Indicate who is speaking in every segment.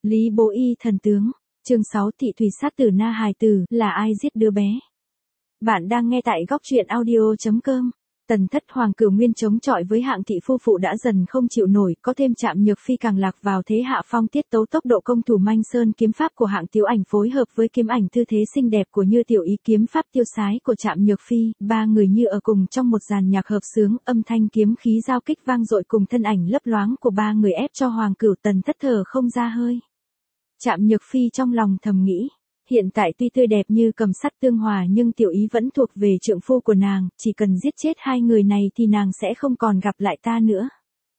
Speaker 1: Lý Bố Y thần tướng, chương 6 thị thủy sát tử na hài tử, là ai giết đứa bé? Bạn đang nghe tại góc truyện audio.com. Tần Thất Hoàng Cửu Nguyên chống chọi với Hạng thị phu phụ đã dần không chịu nổi, có thêm Trạm Nhược Phi càng lạc vào thế hạ phong, tiết tấu tốc độ công thủ manh sơn kiếm pháp của Hạng Tiếu Ảnh phối hợp với kiếm ảnh tư thế xinh đẹp của Như Tiểu Ý, kiếm pháp tiêu sái của Trạm Nhược Phi, ba người như ở cùng trong một dàn nhạc hợp xướng, âm thanh kiếm khí giao kích vang dội cùng thân ảnh lấp loáng của ba người ép cho Hoàng Cửu Tần Thất thở không ra hơi. Trạm Nhược Phi trong lòng thầm nghĩ, hiện tại tuy tươi đẹp như cầm sắt tương hòa nhưng Tiểu Ý vẫn thuộc về trượng phu của nàng, chỉ cần giết chết hai người này thì nàng sẽ không còn gặp lại ta nữa.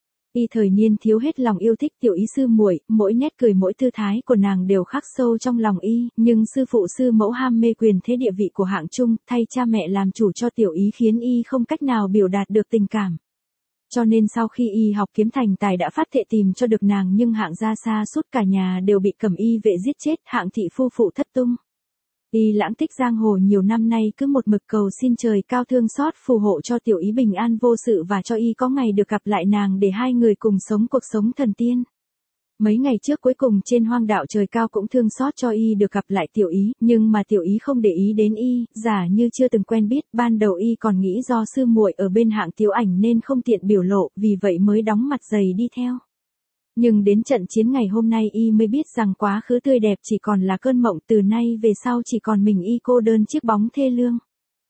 Speaker 1: Y thời niên thiếu hết lòng yêu thích Tiểu Ý sư muội, mỗi nét cười mỗi tư thái của nàng đều khắc sâu trong lòng y, nhưng sư phụ sư mẫu ham mê quyền thế địa vị của Hạng Trung, thay cha mẹ làm chủ cho Tiểu Ý khiến y không cách nào biểu đạt được tình cảm. Cho nên sau khi y học kiếm thành tài đã phát thệ tìm cho được nàng, nhưng Hạng gia xa suốt cả nhà đều bị Cẩm Y vệ giết chết, Hạng thị phu phụ thất tung. Y lãng tích giang hồ nhiều năm nay cứ một mực cầu xin trời cao thương xót phù hộ cho Tiểu Ý bình an vô sự và cho y có ngày được gặp lại nàng để hai người cùng sống cuộc sống thần tiên. Mấy ngày trước cuối cùng trên hoang đạo trời cao cũng thương xót cho y được gặp lại Tiểu Ý, nhưng mà Tiểu Ý không để ý đến y, giả như chưa từng quen biết, ban đầu y còn nghĩ do sư muội ở bên Hạng Tiếu Ảnh nên không tiện biểu lộ, vì vậy mới đóng mặt dày đi theo. Nhưng đến trận chiến ngày hôm nay y mới biết rằng quá khứ tươi đẹp chỉ còn là cơn mộng, từ nay về sau chỉ còn mình y cô đơn chiếc bóng thê lương.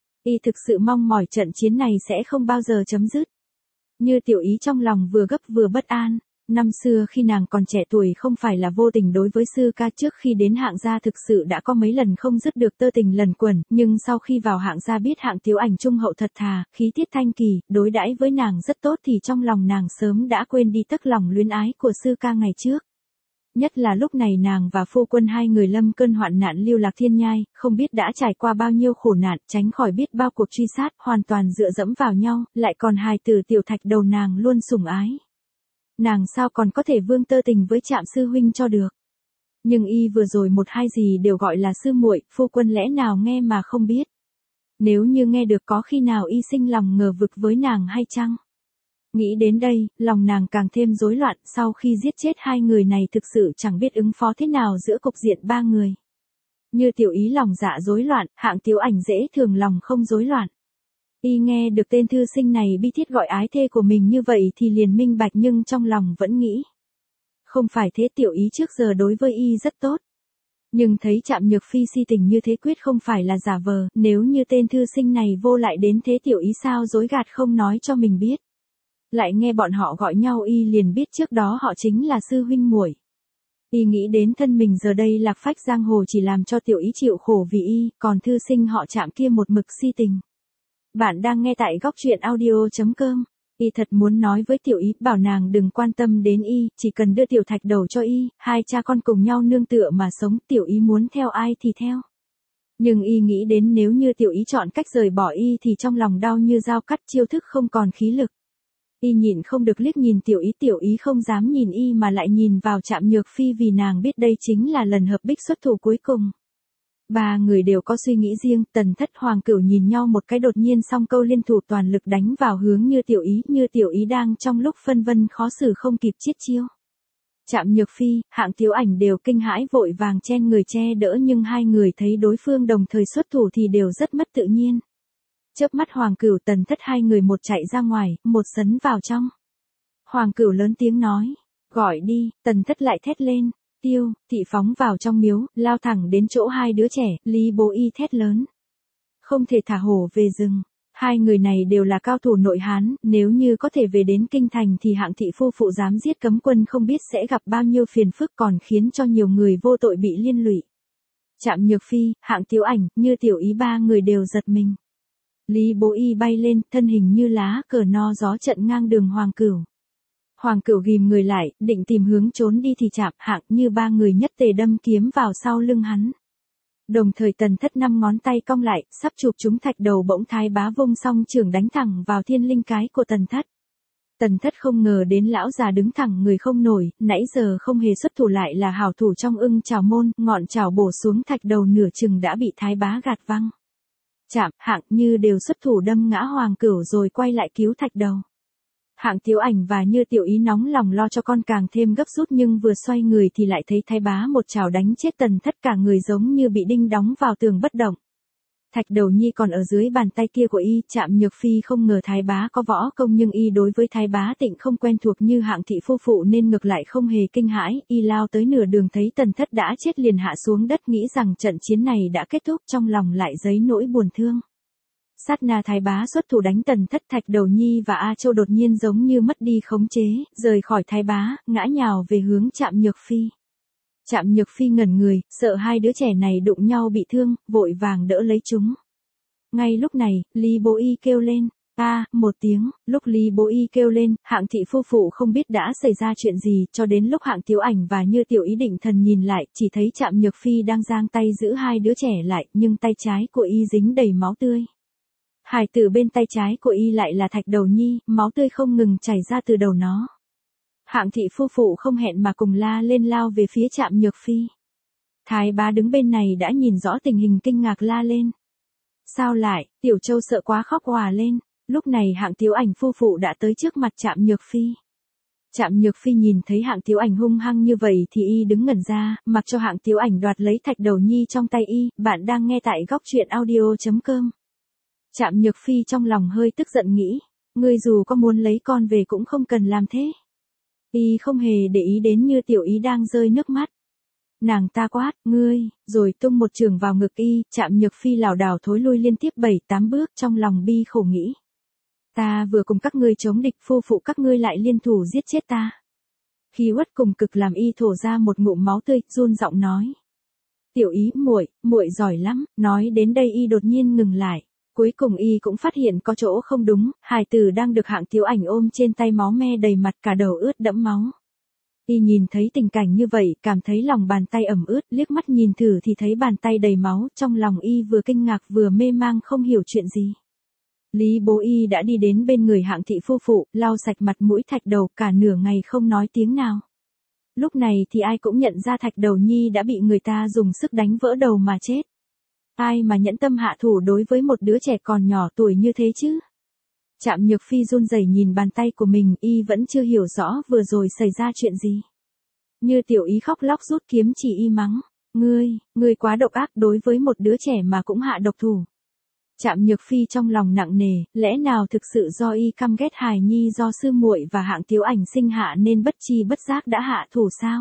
Speaker 1: Y thực sự mong mỏi trận chiến này sẽ không bao giờ chấm dứt. Như Tiểu Ý trong lòng vừa gấp vừa bất an. Năm xưa khi nàng còn trẻ tuổi không phải là vô tình đối với sư ca, trước khi đến Hạng gia thực sự đã có mấy lần không dứt được tơ tình lần quẩn, nhưng sau khi vào Hạng gia biết Hạng Tiếu Ảnh trung hậu thật thà, khí tiết thanh kỳ, đối đãi với nàng rất tốt thì trong lòng nàng sớm đã quên đi tấc lòng luyến ái của sư ca ngày trước. Nhất là lúc này nàng và phu quân hai người lâm cơn hoạn nạn lưu lạc thiên nhai, không biết đã trải qua bao nhiêu khổ nạn, tránh khỏi biết bao cuộc truy sát, hoàn toàn dựa dẫm vào nhau, lại còn hài tử Tiểu Thạch đầu nàng luôn sủng ái. Nàng sao còn có thể vương tơ tình với Trạm sư huynh cho được. Nhưng y vừa rồi một hai gì đều gọi là sư muội, phu quân lẽ nào nghe mà không biết. Nếu như nghe được có khi nào y sinh lòng ngờ vực với nàng hay chăng? Nghĩ đến đây, lòng nàng càng thêm rối loạn, sau khi giết chết hai người này thực sự chẳng biết ứng phó thế nào giữa cục diện ba người. Như Tiểu Ý lòng dạ rối loạn, Hạng Tiếu Ảnh dễ thường lòng không rối loạn. Y nghe được tên thư sinh này bi thiết gọi ái thê của mình như vậy thì liền minh bạch, nhưng trong lòng vẫn nghĩ. Không phải thế, Tiểu Ý trước giờ đối với y rất tốt. Nhưng thấy Trạm Nhược Phi si tình như thế quyết không phải là giả vờ, nếu như tên thư sinh này vô lại đến thế Tiểu Ý sao dối gạt không nói cho mình biết. Lại nghe bọn họ gọi nhau y liền biết trước đó họ chính là sư huynh muội. Y nghĩ đến thân mình giờ đây lạc phách giang hồ chỉ làm cho Tiểu Ý chịu khổ vì y, còn thư sinh họ Trạm kia một mực si tình. Bạn đang nghe tại góc truyện audio.com. Y thật muốn nói với Tiểu Ý, bảo nàng đừng quan tâm đến y, chỉ cần đưa Tiểu Thạch đầu cho y, hai cha con cùng nhau nương tựa mà sống, Tiểu Ý muốn theo ai thì theo. Nhưng y nghĩ đến nếu như Tiểu Ý chọn cách rời bỏ y thì trong lòng đau như dao cắt, chiêu thức không còn khí lực. Y nhịn không được liếc nhìn Tiểu Ý không dám nhìn y mà lại nhìn vào Trạm Nhược Phi, vì nàng biết đây chính là lần hợp bích xuất thủ cuối cùng. Ba người đều có suy nghĩ riêng, Tần Thất Hoàng Cửu nhìn nhau một cái đột nhiên song câu liên thủ toàn lực đánh vào hướng Như Tiểu Ý đang trong lúc phân vân khó xử không kịp chiết chiêu. Trạm Nhược Phi, Hạng Tiếu Ảnh đều kinh hãi vội vàng chen người che đỡ, nhưng hai người thấy đối phương đồng thời xuất thủ thì đều rất mất tự nhiên. Chớp mắt Hoàng Cửu Tần Thất hai người một chạy ra ngoài, một sấn vào trong. Hoàng Cửu lớn tiếng nói, gọi đi, Tần Thất lại thét lên. Tiêu, thị phóng vào trong miếu, lao thẳng đến chỗ hai đứa trẻ, Lý Bố Y thét lớn. Không thể thả hổ về rừng. Hai người này đều là cao thủ nội Hán, nếu như có thể về đến kinh thành thì Hạng thị phu phụ dám giết cấm quân không biết sẽ gặp bao nhiêu phiền phức, còn khiến cho nhiều người vô tội bị liên lụy. Trạm Nhược Phi, Hạng Tiếu Ảnh, Như Tiểu Ý ba người đều giật mình. Lý Bố Y bay lên, thân hình như lá cờ no gió chặn ngang đường Hoàng Cửu. Hoàng Cửu ghim người lại, định tìm hướng trốn đi thì Trạm, Hạng, Như ba người nhất tề đâm kiếm vào sau lưng hắn. Đồng thời Tần Thất năm ngón tay cong lại, sắp chụp trúng thạch đầu, bỗng Thái Bá vung song trường đánh thẳng vào thiên linh cái của Tần Thất. Tần Thất không ngờ đến lão già đứng thẳng người không nổi, nãy giờ không hề xuất thủ lại là hảo thủ trong Ưng Chảo môn, ngọn chảo bổ xuống thạch đầu nửa chừng đã bị Thái Bá gạt văng. Trạm, Hạng, Như đều xuất thủ đâm ngã Hoàng Cửu rồi quay lại cứu thạch đầu. Hạng Tiếu Ảnh và Như Tiểu Ý nóng lòng lo cho con càng thêm gấp rút, nhưng vừa xoay người thì lại thấy Thái Bá một chảo đánh chết Tần Thất, cả người giống như bị đinh đóng vào tường bất động. Thạch Đầu Nhi còn ở dưới bàn tay kia của y. Trạm Nhược Phi không ngờ Thái Bá có võ công, nhưng y đối với Thái Bá Tịnh không quen thuộc như Hạng thị phu phụ nên ngược lại không hề kinh hãi. Y lao tới nửa đường thấy Tần Thất đã chết liền hạ xuống đất, nghĩ rằng trận chiến này đã kết thúc, trong lòng lại dấy nỗi buồn thương. Sát na Thái Bá xuất thủ đánh Tần Thất, Thạch Đầu Nhi và A Châu đột nhiên giống như mất đi khống chế, rời khỏi Thái Bá, ngã nhào về hướng Trạm Nhược Phi. Trạm Nhược Phi ngẩn người, sợ hai đứa trẻ này đụng nhau bị thương, vội vàng đỡ lấy chúng. Ngay lúc này, Lý Bố Y kêu lên, một tiếng. Lúc Lý Bố Y kêu lên, Hạng thị phu phụ không biết đã xảy ra chuyện gì, cho đến lúc Hạng Tiếu Ảnh và Như Tiểu Ý định thần nhìn lại, chỉ thấy Trạm Nhược Phi đang giang tay giữ hai đứa trẻ lại, nhưng tay trái của y dính đầy máu tươi. Hài tử bên tay trái của y lại là Thạch Đầu Nhi, máu tươi không ngừng chảy ra từ đầu nó. Hạng thị phu phụ không hẹn mà cùng la lên lao về phía Trạm Nhược Phi. Thái Bá đứng bên này đã nhìn rõ tình hình, kinh ngạc la lên. Sao lại? Tiểu Châu sợ quá khóc òa lên. Lúc này Hạng Tiếu Ảnh phu phụ đã tới trước mặt Trạm Nhược Phi. Trạm Nhược Phi nhìn thấy Hạng Tiếu Ảnh hung hăng như vậy thì y đứng ngẩn ra, mặc cho Hạng Tiếu Ảnh đoạt lấy Thạch Đầu Nhi trong tay y. Bạn đang nghe tại góc truyện audio.com. Trạm Nhược Phi trong lòng hơi tức giận nghĩ, ngươi dù có muốn lấy con về cũng không cần làm thế. Y không hề để ý đến Như Tiểu Ý đang rơi nước mắt. Nàng ta quát, ngươi, rồi tung một chưởng vào ngực y. Trạm Nhược Phi lảo đảo thối lui liên tiếp 7-8 bước, trong lòng bi khổ nghĩ. Ta vừa cùng các ngươi chống địch, phu phụ các ngươi lại liên thủ giết chết ta. Khí uất cùng cực làm y thổ ra một ngụm máu tươi, run giọng nói. Tiểu Ý, muội giỏi lắm. Nói đến đây y đột nhiên ngừng lại. Cuối cùng y cũng phát hiện có chỗ không đúng, hài tử đang được Hạng Tiếu Ảnh ôm trên tay máu me đầy mặt, cả đầu ướt đẫm máu. Y nhìn thấy tình cảnh như vậy, cảm thấy lòng bàn tay ẩm ướt, liếc mắt nhìn thử thì thấy bàn tay đầy máu, trong lòng y vừa kinh ngạc vừa mê mang không hiểu chuyện gì. Lý Bố Y đã đi đến bên người Hạng thị phu phụ, lau sạch mặt mũi Thạch Đầu, cả nửa ngày không nói tiếng nào. Lúc này thì ai cũng nhận ra Thạch Đầu Nhi đã bị người ta dùng sức đánh vỡ đầu mà chết. Ai mà nhẫn tâm hạ thủ đối với một đứa trẻ còn nhỏ tuổi như thế chứ? Trạm Nhược Phi run rẩy nhìn bàn tay của mình, y vẫn chưa hiểu rõ vừa rồi xảy ra chuyện gì. Như Tiểu Ý khóc lóc rút kiếm chỉ y mắng, ngươi quá độc ác, đối với một đứa trẻ mà cũng hạ độc thủ. Trạm Nhược Phi trong lòng nặng nề, lẽ nào thực sự do y căm ghét hài nhi do sư muội và Hạng Tiếu Ảnh sinh hạ nên bất chi bất giác đã hạ thủ sao?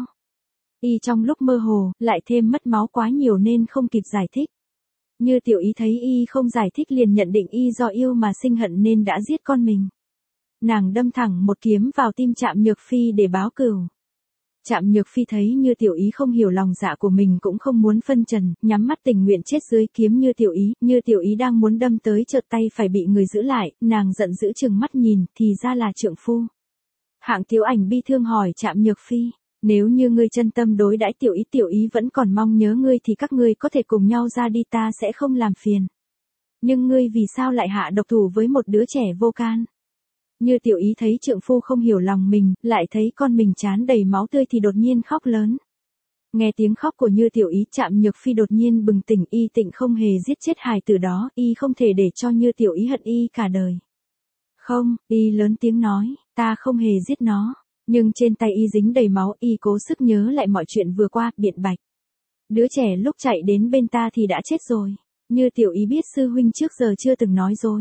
Speaker 1: Y trong lúc mơ hồ, lại thêm mất máu quá nhiều nên không kịp giải thích. Như Tiểu Ý thấy y không giải thích liền nhận định y do yêu mà sinh hận nên đã giết con mình. Nàng đâm thẳng một kiếm vào tim Trạm Nhược Phi để báo cừu. Trạm Nhược Phi thấy Như Tiểu Ý không hiểu lòng dạ của mình cũng không muốn phân trần, nhắm mắt tình nguyện chết dưới kiếm Như Tiểu Ý. Như Tiểu Ý đang muốn đâm tới chợt tay phải bị người giữ lại, nàng giận dữ trừng mắt nhìn, thì ra là trượng phu. Hạng Tiếu Ảnh bi thương hỏi Trạm Nhược Phi, nếu như ngươi chân tâm đối đãi Tiểu Ý vẫn còn mong nhớ ngươi thì các ngươi có thể cùng nhau ra đi, ta sẽ không làm phiền. Nhưng ngươi vì sao lại hạ độc thủ với một đứa trẻ vô can? Như Tiểu Ý thấy trượng phu không hiểu lòng mình, lại thấy con mình trán đầy máu tươi thì đột nhiên khóc lớn. Nghe tiếng khóc của Như Tiểu Ý, Trạm Nhược Phi đột nhiên bừng tỉnh, y tịnh không hề giết chết hài tử đó, y không thể để cho Như Tiểu Ý hận y cả đời. Không, y lớn tiếng nói, ta không hề giết nó. Nhưng trên tay y dính đầy máu, y cố sức nhớ lại mọi chuyện vừa qua, biện bạch. Đứa trẻ lúc chạy đến bên ta thì đã chết rồi. Như Tiểu Ý biết sư huynh trước giờ chưa từng nói dối.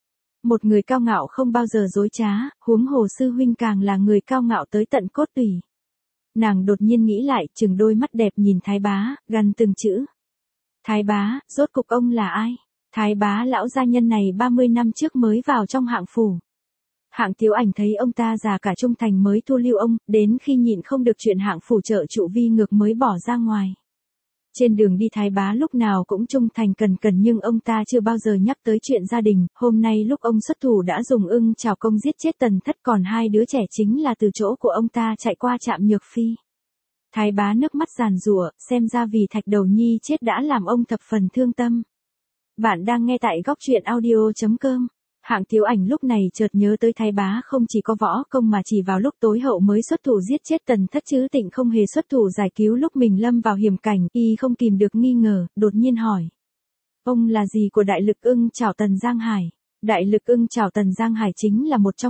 Speaker 1: Một người cao ngạo không bao giờ dối trá, huống hồ sư huynh càng là người cao ngạo tới tận cốt tủy. Nàng đột nhiên nghĩ lại, chừng đôi mắt đẹp nhìn Thái Bá, gằn từng chữ. Thái Bá, rốt cục ông là ai? Thái Bá lão gia nhân này 30 năm trước mới vào trong Hạng phủ. Hạng Tiếu Ảnh thấy ông ta già cả trung thành mới thu lưu ông, đến khi nhịn không được chuyện Hạng phủ trợ trụ vi ngược mới bỏ ra ngoài. Trên đường đi Thái Bá lúc nào cũng trung thành cần nhưng ông ta chưa bao giờ nhắc tới chuyện gia đình, hôm nay lúc ông xuất thủ đã dùng ưng chảo công giết chết Tần Thất, còn hai đứa trẻ chính là từ chỗ của ông ta chạy qua Trạm Nhược Phi. Thái Bá nước mắt giàn giụa, xem ra vì Thạch Đầu Nhi chết đã làm ông thập phần thương tâm. Bạn đang nghe tại góc truyện audio.com. Hạng Tiếu Ảnh lúc này chợt nhớ tới Thái Bá không chỉ có võ công mà chỉ vào lúc tối hậu mới xuất thủ giết chết Tần Thất chứ tịnh không hề xuất thủ giải cứu lúc mình lâm vào hiểm cảnh, y không kìm được nghi ngờ, đột nhiên hỏi. Ông là gì của đại lực ưng chảo Tần Giang Hải? Đại lực ưng chảo Tần Giang Hải chính là một trong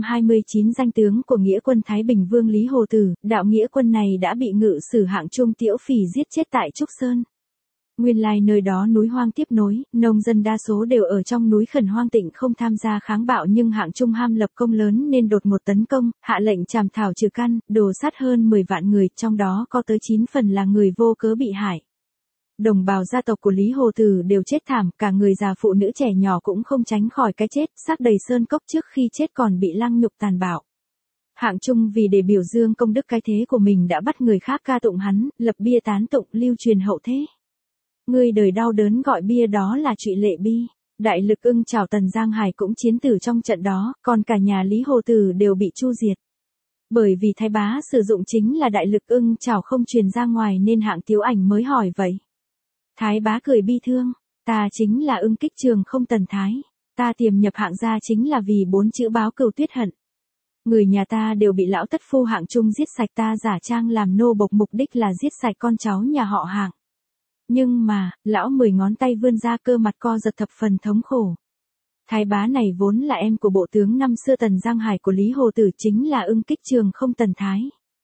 Speaker 1: 129 danh tướng của nghĩa quân Thái Bình Vương Lý Hồ Tử, đạo nghĩa quân này đã bị ngự sử Hạng Trung Tiễu Phỉ giết chết tại Trúc Sơn. Nguyên lai nơi đó núi hoang tiếp nối, nông dân đa số đều ở trong núi khẩn hoang tịnh không tham gia kháng bạo, nhưng Hạng Trung ham lập công lớn nên đột ngột tấn công, hạ lệnh trảm thảo trừ căn, đồ sát hơn 10 vạn người, trong đó có tới 9 phần là người vô cớ bị hại. Đồng bào gia tộc của Lý Hồ Tử đều chết thảm, cả người già phụ nữ trẻ nhỏ cũng không tránh khỏi cái chết, xác đầy sơn cốc, trước khi chết còn bị lăng nhục tàn bạo. Hạng Trung vì để biểu dương công đức cái thế của mình đã bắt người khác ca tụng hắn, lập bia tán tụng lưu truyền hậu thế. Người đời đau đớn gọi bia đó là Trụy Lệ Bi. Đại lực ưng chảo Tần Giang Hải cũng chiến tử trong trận đó, còn cả nhà Lý Hồ Tử đều bị chu diệt. Bởi vì Thái Bá sử dụng chính là đại lực ưng chảo không truyền ra ngoài nên Hạng Tiếu Ảnh mới hỏi vậy. Thái Bá cười bi thương, ta chính là ưng kích trường không Tần Thái. Ta tiềm nhập Hạng gia chính là vì 4 chữ báo cừu tuyết hận. Người nhà ta đều bị lão tất phu Hạng Trung giết sạch, ta giả trang làm nô bộc mục đích là giết sạch con cháu nhà họ Hạng. Nhưng mà, lão 10 ngón tay vươn ra, cơ mặt co giật thập phần thống khổ. Thái Bá này vốn là em của bộ tướng năm xưa Tần Giang Hải của Lý Hồ Tử, chính là ưng kích trường không Tần Thái.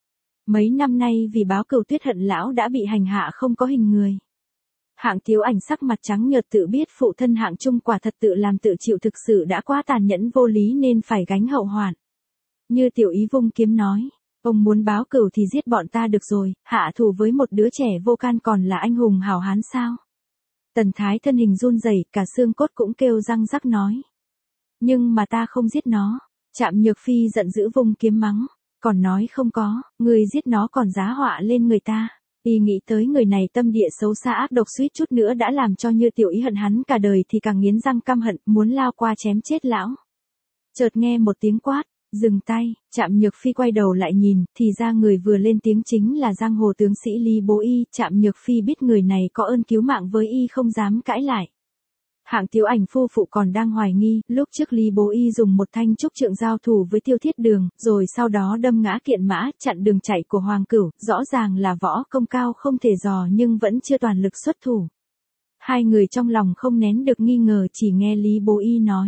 Speaker 1: Mấy năm nay vì báo cừu tuyết hận lão đã bị hành hạ không có hình người. Hạng Tiếu Ảnh sắc mặt trắng nhợt tự biết phụ thân Hạng Trung quả thật tự làm tự chịu, thực sự đã quá tàn nhẫn vô lý nên phải gánh hậu hoạn. Như Tiểu Ý vung kiếm nói, ông muốn báo cừu thì giết bọn ta được rồi, hạ thủ với một đứa trẻ vô can còn là anh hùng hảo hán sao? Tần Thái thân hình run rẩy, cả xương cốt cũng kêu răng rắc nói. Nhưng mà ta không giết nó. Trạm Nhược Phi giận dữ vung kiếm mắng, còn nói không có, người giết nó còn giá họa lên người ta. Y nghĩ tới người này tâm địa xấu xa ác độc, suýt chút nữa đã làm cho Như Tiểu Ý hận hắn cả đời thì càng nghiến răng căm hận, muốn lao qua chém chết lão. Chợt nghe một tiếng quát, dừng tay. Trạm Nhược Phi quay đầu lại nhìn, thì ra người vừa lên tiếng chính là giang hồ tướng sĩ Lý Bố Y. Trạm Nhược Phi biết người này có ơn cứu mạng với y không dám cãi lại. Hạng Tiếu Ảnh phu phụ còn đang hoài nghi, lúc trước Lý Bố Y dùng một thanh trúc trượng giao thủ với Tiêu Thiết Đường, rồi sau đó đâm ngã kiện mã, chặn đường chạy của Hoàng Cửu, rõ ràng là võ công cao không thể dò nhưng vẫn chưa toàn lực xuất thủ. Hai người trong lòng không nén được nghi ngờ, chỉ nghe Lý Bố Y nói.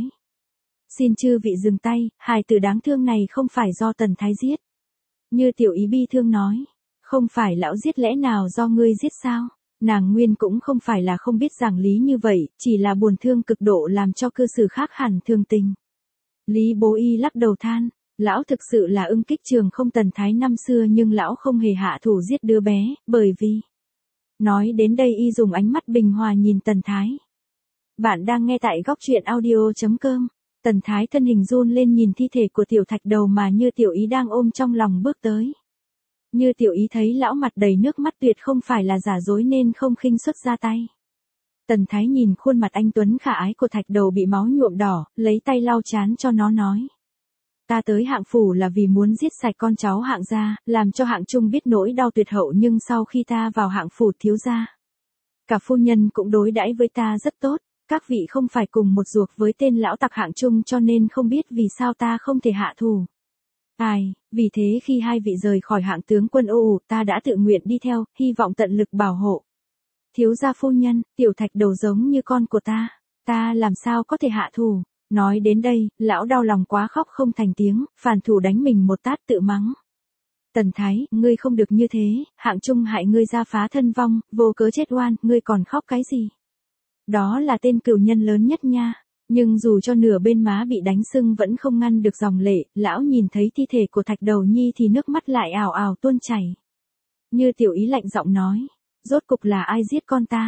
Speaker 1: Xin chư vị dừng tay, hài tử đáng thương này không phải do Tần Thái giết. Như Tiểu Ý bi thương nói, không phải lão giết lẽ nào do ngươi giết sao? Nàng nguyên cũng không phải là không biết giảng lý như vậy, chỉ là buồn thương cực độ làm cho cư xử khác hẳn thường tình. Lý Bố Y lắc đầu than, lão thực sự là ưng kích trường không Tần Thái năm xưa, nhưng lão không hề hạ thủ giết đứa bé, bởi vì... Nói đến đây y dùng ánh mắt bình hòa nhìn Tần Thái. Bạn đang nghe tại góc truyện audio.com. Tần Thái thân hình run lên nhìn thi thể của Tiểu Thạch Đầu mà Như Tiểu Ý đang ôm trong lòng bước tới. Như Tiểu Ý thấy lão mặt đầy nước mắt tuyệt không phải là giả dối nên không khinh suất ra tay. Tần Thái nhìn khuôn mặt anh tuấn khả ái của Thạch Đầu bị máu nhuộm đỏ, lấy tay lau trán cho nó nói. Ta tới Hạng phủ là vì muốn giết sạch con cháu Hạng gia, làm cho Hạng Trung biết nỗi đau tuyệt hậu, nhưng sau khi ta vào Hạng phủ thiếu gia, cả phu nhân cũng đối đãi với ta rất tốt. Các vị không phải cùng một ruột với tên lão tặc Hạng Trung cho nên không biết vì sao ta không thể hạ thủ. Vì thế khi hai vị rời khỏi Hạng tướng quân ô ta đã tự nguyện đi theo, hy vọng tận lực bảo hộ. Thiếu gia phu nhân, Tiểu Thạch Đầu giống như con của ta làm sao có thể hạ thủ. Nói đến đây, lão đau lòng quá khóc không thành tiếng, phản thủ đánh mình một tát tự mắng. Tần Thái, ngươi không được như thế, Hạng Trung hại ngươi ra phá thân vong, vô cớ chết oan, ngươi còn khóc cái gì? Đó là tên cừu nhân lớn nhất nha. Nhưng dù cho nửa bên má bị đánh sưng vẫn không ngăn được dòng lệ, lão nhìn thấy thi thể của Thạch Đầu Nhi thì nước mắt lại ào ào tuôn chảy. Như Tiểu Ý lạnh giọng nói, rốt cục là ai giết con ta?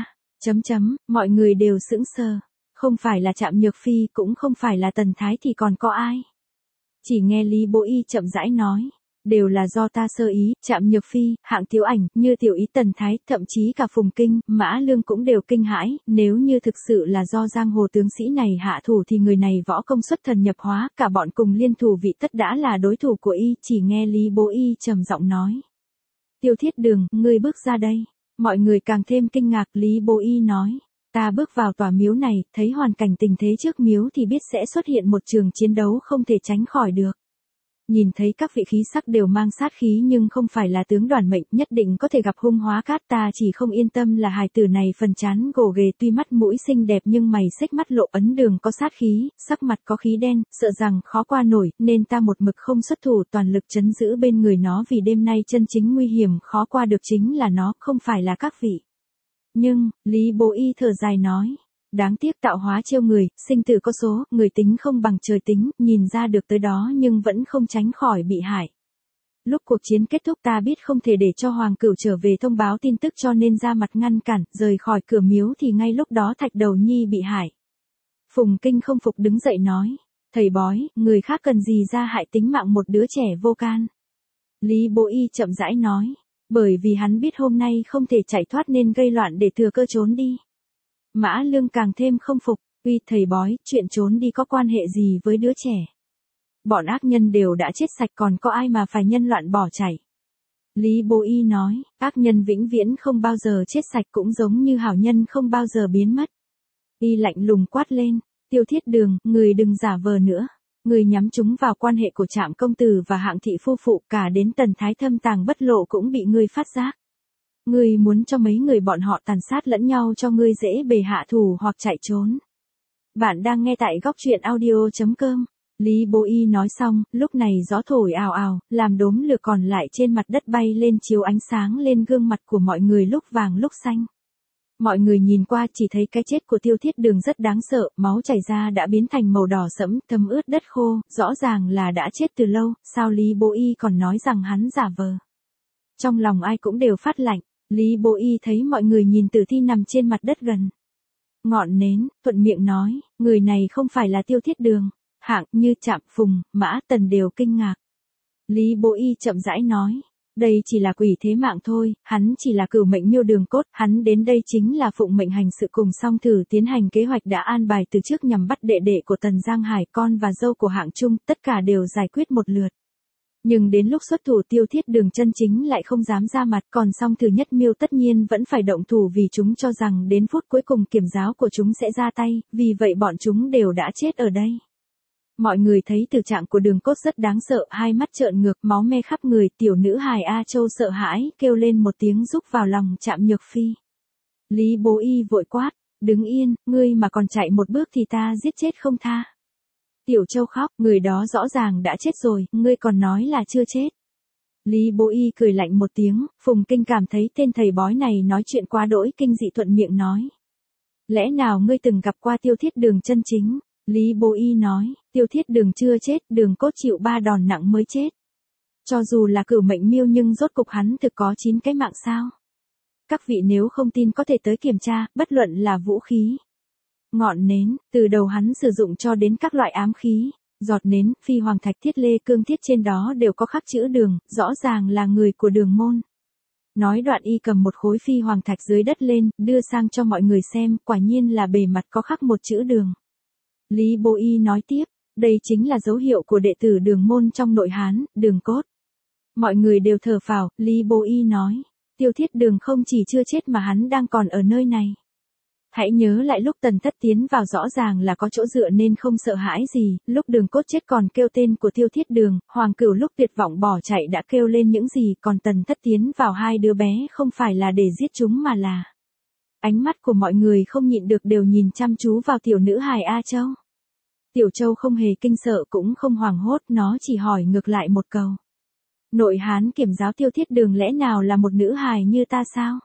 Speaker 1: Mọi người đều sững sờ. Không phải là Trạm Nhược Phi, cũng không phải là Tần Thái thì còn có ai? Chỉ nghe Lý Bố Y chậm rãi nói. Đều là do ta sơ ý, Trạm Nhược Phi, Hạng Tiếu Ảnh, Như Tiểu Ý, Tần Thái, thậm chí cả Phùng Kinh, Mã Lương cũng đều kinh hãi, nếu như thực sự là do giang hồ tướng sĩ này hạ thủ thì người này võ công xuất thần nhập hóa, cả bọn cùng liên thủ vị tất đã là đối thủ của y. Chỉ nghe Lý Bố Y trầm giọng nói. Tiêu Thiết Đường, ngươi bước ra đây. Mọi người càng thêm kinh ngạc. Lý Bố Y nói. Ta bước vào tòa miếu này, thấy hoàn cảnh tình thế trước miếu thì biết sẽ xuất hiện một trường chiến đấu không thể tránh khỏi được. Nhìn thấy các vị khí sắc đều mang sát khí nhưng không phải là tướng đoàn mệnh, nhất định có thể gặp hung hóa cát, ta chỉ không yên tâm là hài tử này phần trán gồ ghề tuy mắt mũi xinh đẹp nhưng mày xếch mắt lộ ấn đường có sát khí, sắc mặt có khí đen, sợ rằng khó qua nổi, nên ta một mực không xuất thủ toàn lực trấn giữ bên người nó vì đêm nay chân chính nguy hiểm khó qua được chính là nó, không phải là các vị. Nhưng, Lý Bố Y thở dài nói. Đáng tiếc tạo hóa trêu người, sinh tử có số, người tính không bằng trời tính, nhìn ra được tới đó nhưng vẫn không tránh khỏi bị hại. Lúc cuộc chiến kết thúc ta biết không thể để cho Hoàng Cửu trở về thông báo tin tức cho nên ra mặt ngăn cản, rời khỏi cửa miếu thì ngay lúc đó Thạch Đầu Nhi bị hại. Phùng Kinh không phục đứng dậy nói, thầy bói, người khác cần gì ra hại tính mạng một đứa trẻ vô can. Lý Bố Y chậm rãi nói, bởi vì hắn biết hôm nay không thể chạy thoát nên gây loạn để thừa cơ trốn đi. Mã Lương càng thêm không phục, uy thầy bói, chuyện trốn đi có quan hệ gì với đứa trẻ. Bọn ác nhân đều đã chết sạch còn có ai mà phải nhân loạn bỏ chạy. Lý Bố Y nói, ác nhân vĩnh viễn không bao giờ chết sạch cũng giống như hảo nhân không bao giờ biến mất. Y lạnh lùng quát lên, Tiêu Thiết Đường, người đừng giả vờ nữa. Người nhắm chúng vào quan hệ của Trạm công tử và Hạng thị phu phụ cả đến Tần Thái thâm tàng bất lộ cũng bị ngươi phát giác. Ngươi muốn cho mấy người bọn họ tàn sát lẫn nhau cho ngươi dễ bề hạ thủ hoặc chạy trốn. Bạn đang nghe tại góc truyện audio.com. Lý Bố Y nói xong, lúc này gió thổi ào ào, làm đốm lửa còn lại trên mặt đất bay lên chiếu ánh sáng lên gương mặt của mọi người lúc vàng lúc xanh. Mọi người nhìn qua chỉ thấy cái chết của Tiêu Thiết Đường rất đáng sợ, máu chảy ra đã biến thành màu đỏ sẫm, thấm ướt đất khô, rõ ràng là đã chết từ lâu, sao Lý Bố Y còn nói rằng hắn giả vờ. Trong lòng ai cũng đều phát lạnh, Lý Bố Y thấy mọi người nhìn tử thi nằm trên mặt đất gần ngọn nến, thuận miệng nói, người này không phải là Tiêu Thiết Đường. Hạng Như, Trạm, Phùng, Mã, Tần đều kinh ngạc. Lý Bố Y chậm rãi nói, đây chỉ là quỷ thế mạng thôi, hắn chỉ là cửu mệnh miêu đường cốt, hắn đến đây chính là phụng mệnh hành sự cùng song thử tiến hành kế hoạch đã an bài từ trước nhằm bắt đệ đệ của Tần Giang Hải, con và dâu của Hạng Trung, tất cả đều giải quyết một lượt. Nhưng đến lúc xuất thủ Tiêu Thiết Đường chân chính lại không dám ra mặt, còn song thử nhất miêu tất nhiên vẫn phải động thủ vì chúng cho rằng đến phút cuối cùng kiểm giáo của chúng sẽ ra tay, vì vậy bọn chúng đều đã chết ở đây. Mọi người thấy thực trạng của Đường Cốt rất đáng sợ, hai mắt trợn ngược, máu me khắp người, tiểu nữ hài A Châu sợ hãi, kêu lên một tiếng rúc vào lòng Trạm Nhược Phi. Lý Bố Y vội quát, đứng yên, ngươi mà còn chạy một bước thì ta giết chết không tha. Tiểu Châu khóc, người đó rõ ràng đã chết rồi, ngươi còn nói là chưa chết. Lý Bố Y cười lạnh một tiếng, Phùng Kinh cảm thấy tên thầy bói này nói chuyện quá đỗi kinh dị thuận miệng nói. Lẽ nào ngươi từng gặp qua Tiêu Thiết Đường chân chính? Lý Bố Y nói, Tiêu Thiết Đường chưa chết, Đường Cốt chịu 3 đòn nặng mới chết. Cho dù là cửu mệnh miêu nhưng rốt cục hắn thực có 9 cái mạng sao. Các vị nếu không tin có thể tới kiểm tra, bất luận là vũ khí, ngọn nến, từ đầu hắn sử dụng cho đến các loại ám khí, giọt nến, phi hoàng thạch thiết lê cương thiết trên đó đều có khắc chữ Đường, rõ ràng là người của Đường môn. Nói đoạn y cầm một khối phi hoàng thạch dưới đất lên, đưa sang cho mọi người xem, quả nhiên là bề mặt có khắc một chữ Đường. Lý Bố Y nói tiếp, đây chính là dấu hiệu của đệ tử Đường môn trong nội Hán, Đường Cốt. Mọi người đều thở phào, Lý Bố Y nói, Tiêu Thiết Đường không chỉ chưa chết mà hắn đang còn ở nơi này. Hãy nhớ lại lúc Tần Thất tiến vào rõ ràng là có chỗ dựa nên không sợ hãi gì, lúc Đường Cốt chết còn kêu tên của Tiêu Thiết Đường, Hoàng Cửu lúc tuyệt vọng bỏ chạy đã kêu lên những gì, còn Tần Thất tiến vào hai đứa bé không phải là để giết chúng mà là. Ánh mắt của mọi người không nhịn được đều nhìn chăm chú vào tiểu nữ hài A Châu. Tiểu Châu không hề kinh sợ cũng không hoảng hốt, nó chỉ hỏi ngược lại một câu. Nội Hán kiểm giáo Tiêu Thiết Đường lẽ nào là một nữ hài như ta sao?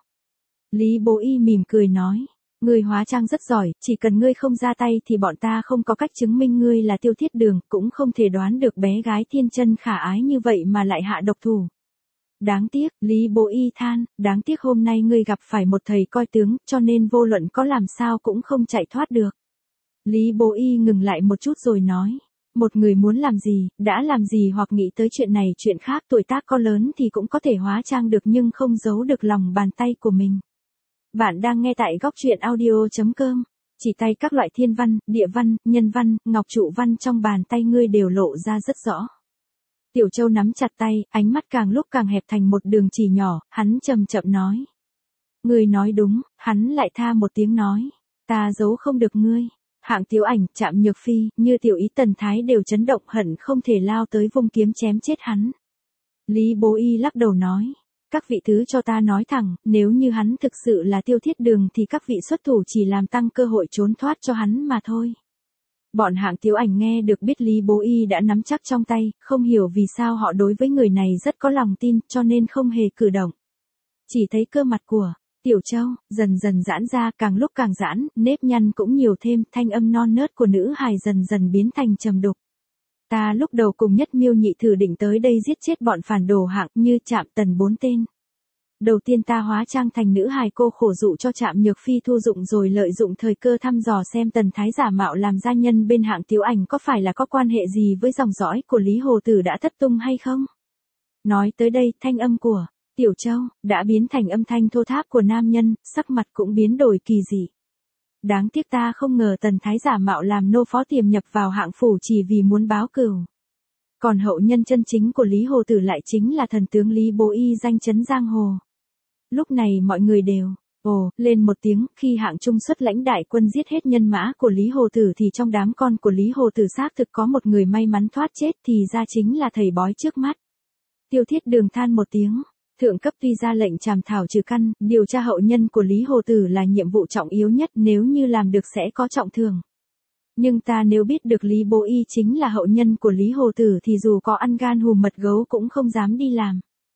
Speaker 1: Lý Bố Y mỉm cười nói, ngươi hóa trang rất giỏi, chỉ cần ngươi không ra tay thì bọn ta không có cách chứng minh ngươi là Tiêu Thiết Đường, cũng không thể đoán được bé gái thiên chân khả ái như vậy mà lại hạ độc thủ. Đáng tiếc, Lý Bố Y than, đáng tiếc hôm nay ngươi gặp phải một thầy coi tướng, cho nên vô luận có làm sao cũng không chạy thoát được. Lý Bố Y ngừng lại một chút rồi nói, một người muốn làm gì, đã làm gì hoặc nghĩ tới chuyện này chuyện khác, tuổi tác có lớn thì cũng có thể hóa trang được nhưng không giấu được lòng bàn tay của mình. Bạn đang nghe tại góc truyện audio.com, chỉ tay các loại thiên văn, địa văn, nhân văn, ngọc trụ văn trong bàn tay ngươi đều lộ ra rất rõ. Tiểu Châu nắm chặt tay, ánh mắt càng lúc càng hẹp thành một đường chỉ nhỏ, hắn chậm chậm nói. Ngươi nói đúng, hắn lại tha một tiếng nói, ta giấu không được ngươi. Hạng Tiếu Ảnh, Trạm Nhược Phi, Như Tiểu Ý, Tần Thái đều chấn động hận không thể lao tới vung kiếm chém chết hắn. Lý Bố Y lắc đầu nói. Các vị thứ cho ta nói thẳng, nếu như hắn thực sự là Tiêu Thiết Đường thì các vị xuất thủ chỉ làm tăng cơ hội trốn thoát cho hắn mà thôi. Bọn Hạng Tiếu Ảnh nghe được biết Lý Bố Y đã nắm chắc trong tay, không hiểu vì sao họ đối với người này rất có lòng tin cho nên không hề cử động. Chỉ thấy cơ mặt của Tiểu Châu dần dần giãn ra, càng lúc càng giãn, nếp nhăn cũng nhiều thêm, thanh âm non nớt của nữ hài dần dần biến thành trầm đục. Ta lúc đầu cùng Nhất Miêu Nhị thử định tới đây giết chết bọn phản đồ Hạng Như, Trạm, Tần 4 tên. Đầu tiên ta hóa trang thành nữ hài cô khổ dụ cho Trạm Nhược Phi thu dụng, rồi lợi dụng thời cơ thăm dò xem Tần Thái giả mạo làm gia nhân bên Hạng Tiếu Ảnh có phải là có quan hệ gì với dòng dõi của Lý Hồ Tử đã thất tung hay không. Nói tới đây, thanh âm của Tiểu Châu đã biến thành âm thanh thô tháp của nam nhân, sắc mặt cũng biến đổi kỳ dị. Đáng tiếc ta không ngờ Tần Thái giả mạo làm nô phó tiềm nhập vào Hạng phủ chỉ vì muốn báo cừu. Còn hậu nhân chân chính của Lý Hồ Tử lại chính là thần tướng Lý Bố Y danh chấn giang hồ. Lúc này mọi người đều lên một tiếng, khi Hạng Trung xuất lãnh đại quân giết hết nhân mã của Lý Hồ Tử thì trong đám con của Lý Hồ Tử xác thực có một người may mắn thoát chết, thì ra chính là thầy bói trước mắt. Tiêu Thiết Đường than một tiếng. Thượng cấp tuy ra lệnh trảm thảo trừ căn, điều tra hậu nhân của Lý Hồ Tử là nhiệm vụ trọng yếu nhất, nếu như làm được sẽ có trọng thưởng. Nhưng ta nếu biết được Lý Bố Y chính là hậu nhân của Lý Hồ Tử thì dù có ăn gan hùm mật gấu cũng không dám đi làm.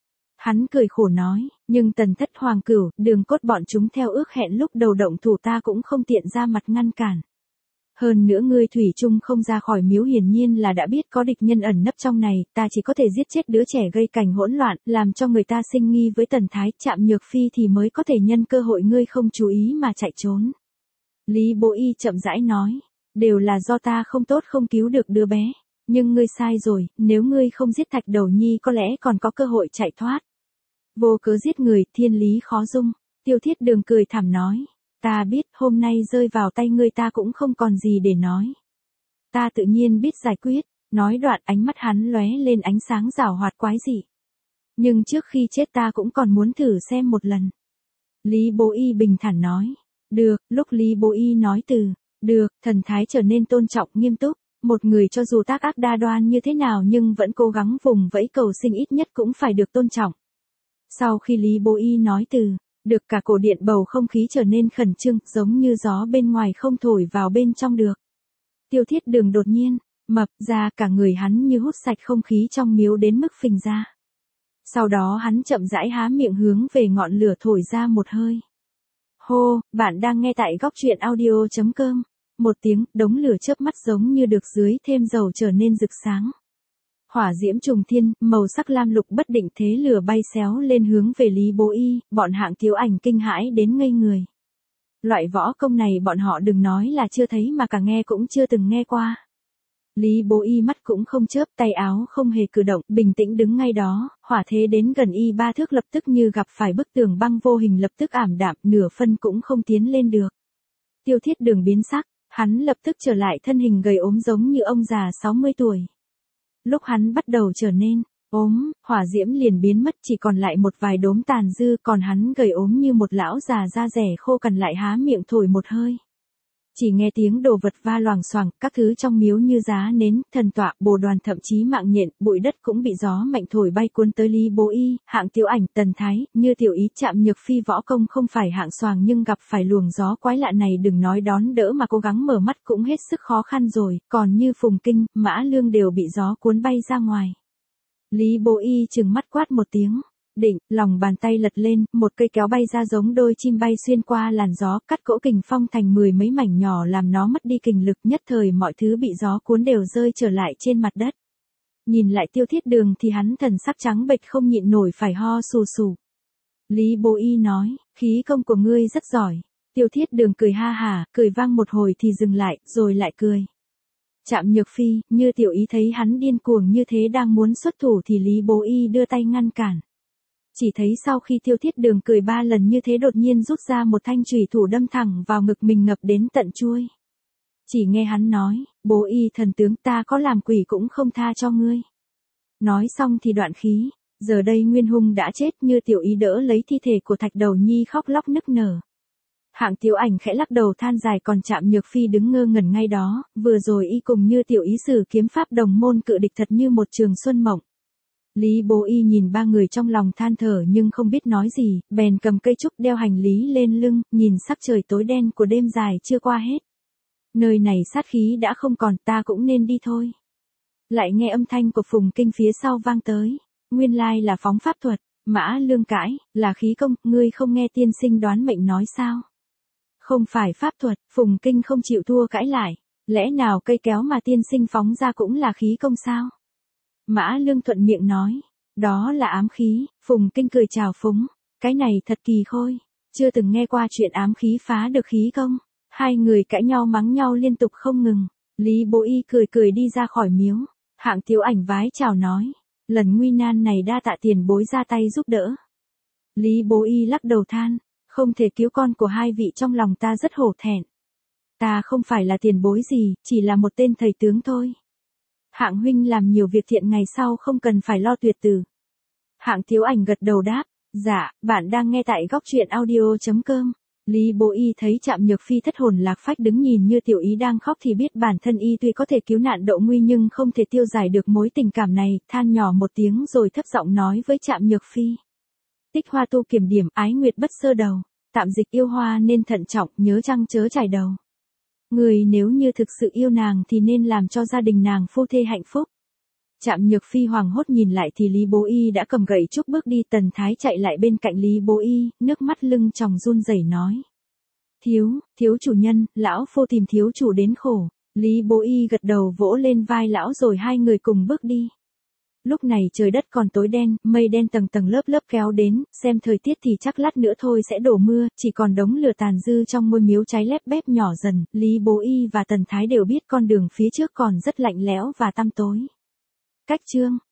Speaker 1: Hắn cười khổ nói, nhưng Tần Thất, Hoàng Cửu, Đường Cốt bọn chúng theo ước hẹn lúc đầu động thủ ta cũng không tiện ra mặt ngăn cản. Hơn nữa ngươi thủy chung không ra khỏi miếu, hiển nhiên là đã biết có địch nhân ẩn nấp trong này, ta chỉ có thể giết chết đứa trẻ gây cảnh hỗn loạn, làm cho người ta sinh nghi với Tần Thái, Trạm Nhược Phi thì mới có thể nhân cơ hội ngươi không chú ý mà chạy trốn. Lý Bố Y chậm rãi nói, đều là do ta không tốt không cứu được đứa bé, nhưng ngươi sai rồi, nếu ngươi không giết Thạch Đầu Nhi có lẽ còn có cơ hội chạy thoát. Vô cớ giết người, thiên lý khó dung. Tiêu Thiết Đường cười thảm nói. Ta biết, hôm nay rơi vào tay ngươi ta cũng không còn gì để nói. Ta tự nhiên biết giải quyết. Nói đoạn, ánh mắt hắn lóe lên ánh sáng giảo hoạt quái dị. Nhưng trước khi chết ta cũng còn muốn thử xem một lần. Lý Bố Y bình thản nói. Được, lúc Lý Bố Y nói từ được, thần thái trở nên tôn trọng nghiêm túc. Một người cho dù tác ác đa đoan như thế nào nhưng vẫn cố gắng vùng vẫy cầu sinh ít nhất cũng phải được tôn trọng. Sau khi Lý Bố Y nói từ được, cả cổ điện bầu không khí trở nên khẩn trương, giống như gió bên ngoài không thổi vào bên trong được. Tiêu Thiết Đường đột nhiên mập ra, cả người hắn như hút sạch không khí trong miếu đến mức phình ra. Sau đó hắn chậm rãi há miệng hướng về ngọn lửa thổi ra một hơi. Hô, bạn đang nghe tại góc truyện audio.com. Một tiếng, đống lửa chớp mắt giống như được dưới thêm dầu trở nên rực sáng. Hỏa diễm trùng thiên, màu sắc lam lục bất định, thế lửa bay xéo lên hướng về Lý Bố Y, bọn Hạng Tiếu Ảnh kinh hãi đến ngây người. Loại võ công này bọn họ đừng nói là chưa thấy mà cả nghe cũng chưa từng nghe qua. Lý Bố Y mắt cũng không chớp, tay áo không hề cử động, bình tĩnh đứng ngay đó, hỏa thế đến gần y 3 thước lập tức như gặp phải bức tường băng vô hình, lập tức ảm đạm, nửa phân cũng không tiến lên được. Tiêu Thiết Đường biến sắc, hắn lập tức trở lại thân hình gầy ốm giống như ông già 60 tuổi. Lúc hắn bắt đầu trở nên ốm, hỏa diễm liền biến mất, chỉ còn lại một vài đốm tàn dư, còn hắn gầy ốm như một lão già da rẻ khô cằn lại há miệng thổi một hơi. Chỉ nghe tiếng đồ vật va loảng xoảng, các thứ trong miếu như giá nến, thần tọa, bồ đoàn, thậm chí mạng nhện, bụi đất cũng bị gió mạnh thổi bay cuốn tới Lý Bố Y, Hạng Tiếu Ảnh, Tần Thái, Như Tiểu Ý, Trạm Nhược Phi võ công không phải hạng xoàng nhưng gặp phải luồng gió quái lạ này đừng nói đón đỡ mà cố gắng mở mắt cũng hết sức khó khăn rồi, còn Như Phùng Kinh, Mã Lương đều bị gió cuốn bay ra ngoài. Lý Bố Y trừng mắt quát một tiếng. Định, lòng bàn tay lật lên, một cây kéo bay ra giống đôi chim bay xuyên qua làn gió, cắt cỗ kình phong thành 10 mấy mảnh nhỏ làm nó mất đi kình lực, nhất thời mọi thứ bị gió cuốn đều rơi trở lại trên mặt đất. Nhìn lại Tiêu Thiết Đường thì hắn thần sắc trắng bệch không nhịn nổi phải ho sù sù. Lý Bố Y nói, khí công của ngươi rất giỏi. Tiêu Thiết Đường cười ha hả, cười vang một hồi thì dừng lại, rồi lại cười. Trạm Nhược Phi, Như Tiểu Ý thấy hắn điên cuồng như thế đang muốn xuất thủ thì Lý Bố Y đưa tay ngăn cản. Chỉ thấy sau khi Tiêu Thiết Đường cười 3 lần như thế đột nhiên rút ra một thanh chùy thủ đâm thẳng vào ngực mình ngập đến tận chuôi. Chỉ nghe hắn nói, Bố Y thần tướng, ta có làm quỷ cũng không tha cho ngươi. Nói xong thì đoạn khí, giờ đây Nguyên Hung đã chết, Như Tiểu Ý đỡ lấy thi thể của Thạch Đầu Nhi khóc lóc nức nở. Hạng Tiếu Ảnh khẽ lắc đầu than dài, còn Trạm Nhược Phi đứng ngơ ngẩn ngay đó, vừa rồi y cùng Như Tiểu Ý sử kiếm pháp đồng môn cự địch thật như một trường xuân mộng. Lý Bố Y nhìn ba người trong lòng than thở nhưng không biết nói gì, bèn cầm cây trúc đeo hành lý lên lưng, nhìn sắc trời tối đen của đêm dài chưa qua hết. Nơi này sát khí đã không còn, ta cũng nên đi thôi. Lại nghe âm thanh của Phùng Kinh phía sau vang tới. Nguyên lai là phóng pháp thuật. Mã Lương cãi, là khí công, ngươi không nghe tiên sinh đoán mệnh nói sao? Không phải pháp thuật, Phùng Kinh không chịu thua cãi lại. Lẽ nào cây kéo mà tiên sinh phóng ra cũng là khí công sao? Mã Lương thuận miệng nói. Đó là ám khí. Phùng Kinh cười chào phúng. Cái này thật kỳ khôi. Chưa từng nghe qua chuyện ám khí phá được khí công. Hai người cãi nhau mắng nhau liên tục không ngừng. Lý Bố Y cười cười đi ra khỏi miếu. Hạng Tiếu Ảnh vái chào nói. Lần nguy nan này đa tạ tiền bối ra tay giúp đỡ. Lý Bố Y lắc đầu than. Không thể cứu con của hai vị, trong lòng ta rất hổ thẹn. Ta không phải là tiền bối gì, chỉ là một tên thầy tướng thôi. Hạng huynh làm nhiều việc thiện, ngày sau không cần phải lo tuyệt tử. Hạng Tiếu Ảnh gật đầu đáp. Dạ, bạn đang nghe tại góc truyện audio.com. Lý Bố Y thấy Trạm Nhược Phi thất hồn lạc phách đứng nhìn Như Tiểu Ý đang khóc thì biết bản thân y tuy có thể cứu nạn độ nguy nhưng không thể tiêu giải được mối tình cảm này, than nhỏ một tiếng rồi thấp giọng nói với Trạm Nhược Phi. Tích hoa tu kiểm điểm, ái nguyệt bất sơ đầu, tạm dịch yêu hoa nên thận trọng, nhớ trăng chớ trải đầu. Người nếu như thực sự yêu nàng thì nên làm cho gia đình nàng phu thê hạnh phúc. Trạm Nhược Phi hoảng hốt nhìn lại thì Lý Bố Y đã cầm gậy trúc bước đi. Tần Thái chạy lại bên cạnh Lý Bố Y, nước mắt lưng tròng run rẩy nói. Thiếu chủ nhân, lão phu tìm thiếu chủ đến khổ. Lý Bố Y gật đầu vỗ lên vai lão rồi hai người cùng bước đi. Lúc này trời đất còn tối đen, mây đen tầng tầng lớp lớp kéo đến, xem thời tiết thì chắc lát nữa thôi sẽ đổ mưa, chỉ còn đống lửa tàn dư trong ngôi miếu cháy lép bép nhỏ dần. Lý Bố Y và Tần Thái đều biết con đường phía trước còn rất lạnh lẽo và tăm tối. Cách chương